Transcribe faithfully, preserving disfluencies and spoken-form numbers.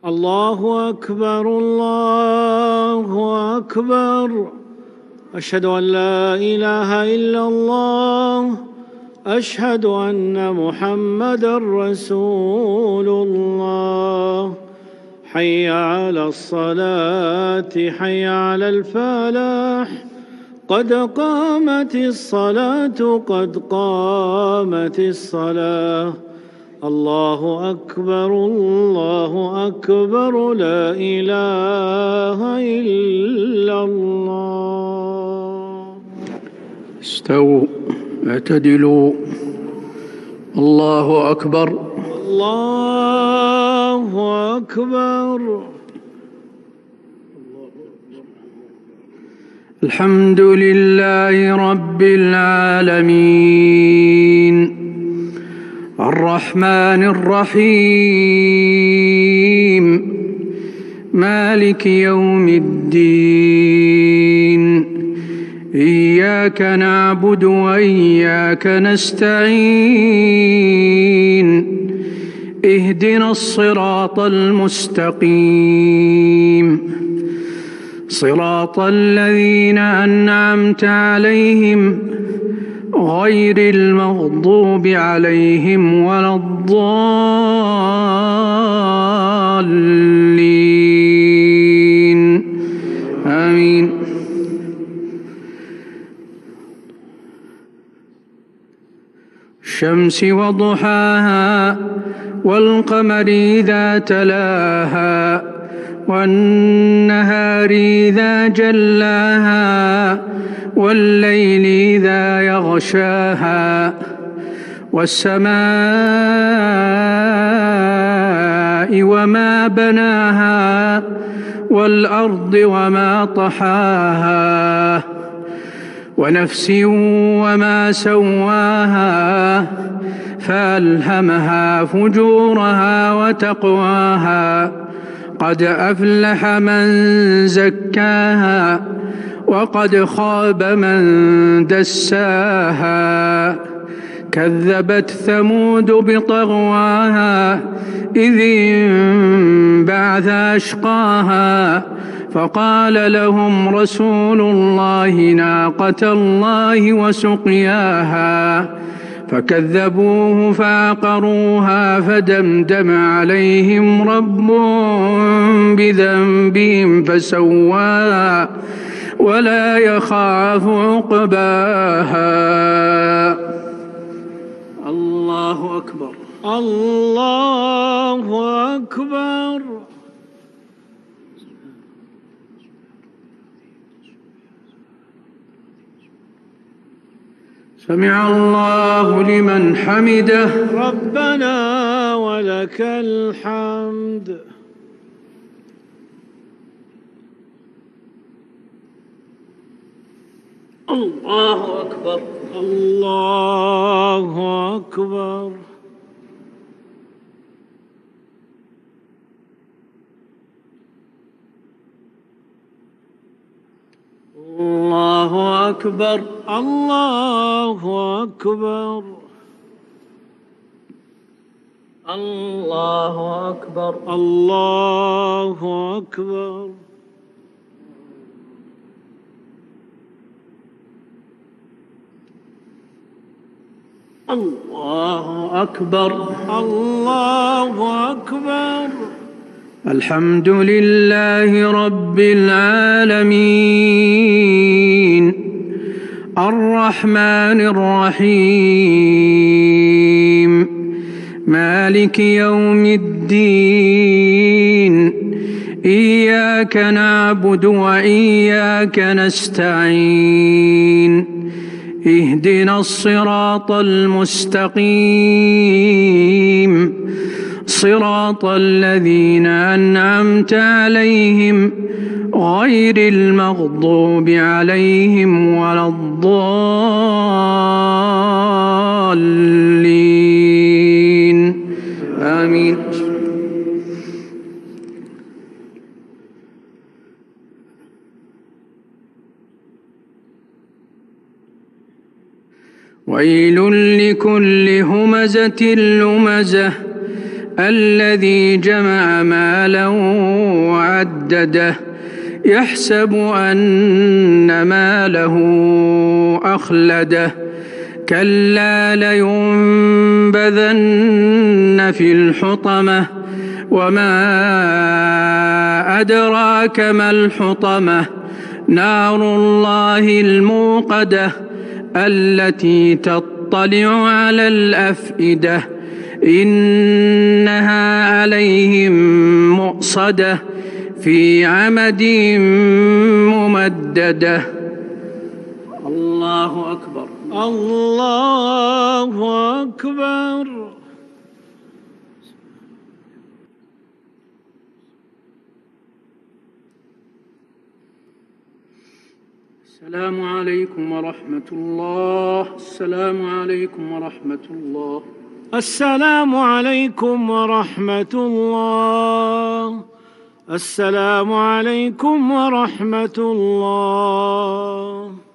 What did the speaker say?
الله أكبر الله أكبر. أشهد أن لا إله إلا الله. أشهد أن محمدًا رسول الله. حي على الصلاة حي على الفلاح. قد قامت الصلاة قد قامت الصلاة. الله أكبر الله أكبر لا إله إلا الله. استووا اعتدلوا. الله أكبر الله أكبر. الحمد لله رب العالمين الرحمن الرحيم مالك يوم الدين. إياك نعبد وإياك نستعين. اهدنا الصراط المستقيم صراط الذين أنعمت عليهم غير المغضوب عليهم ولا الضالين. آمين. الشمس وضحاها والقمر إذا تلاها والنهار إذا جلاها والليل إذا يغشاها والسماء وما بناها والأرض وما طحاها ونفس وما سواها فألهمها فجورها وتقواها. قد أفلح من زكاها وقد خاب من دساها. كذبت ثمود بطغواها إذ انبعث أشقاها فقال لهم رسول الله ناقة الله وسقياها فكذبوه فعقروها فدمدم عليهم ربهم بذنبهم فسواها ولا يخاف عقباها. الله أكبر الله أكبر. سمع الله لمن حمده. ربنا ولك الحمد. الله أكبر الله أكبر. الله أكبر الله أكبر. الله أكبر الله أكبر. الله أكبر الله أكبر. الحمد لله رب العالمين الرحمن الرحيم مالك يوم الدين. إياك نعبد وإياك نستعين. اهدنا الصراط المستقيم صراط الذين أنعمت عليهم غير المغضوب عليهم ولا الضالين. آمين. ويل لكل همزة لمزة الذي جمع مالا وعدده يحسب أن ماله أخلده كلا لينبذن في الحطمة وما أدراك ما الحطمة نار الله الموقدة التي تطلع على الأفئدة إنها عليهم مؤصدة في عمد ممددة. الله أكبر. الله أكبر. السلام عليكم ورحمة الله. السلام عليكم ورحمة الله. السلام عليكم ورحمة الله. السلام عليكم ورحمة الله.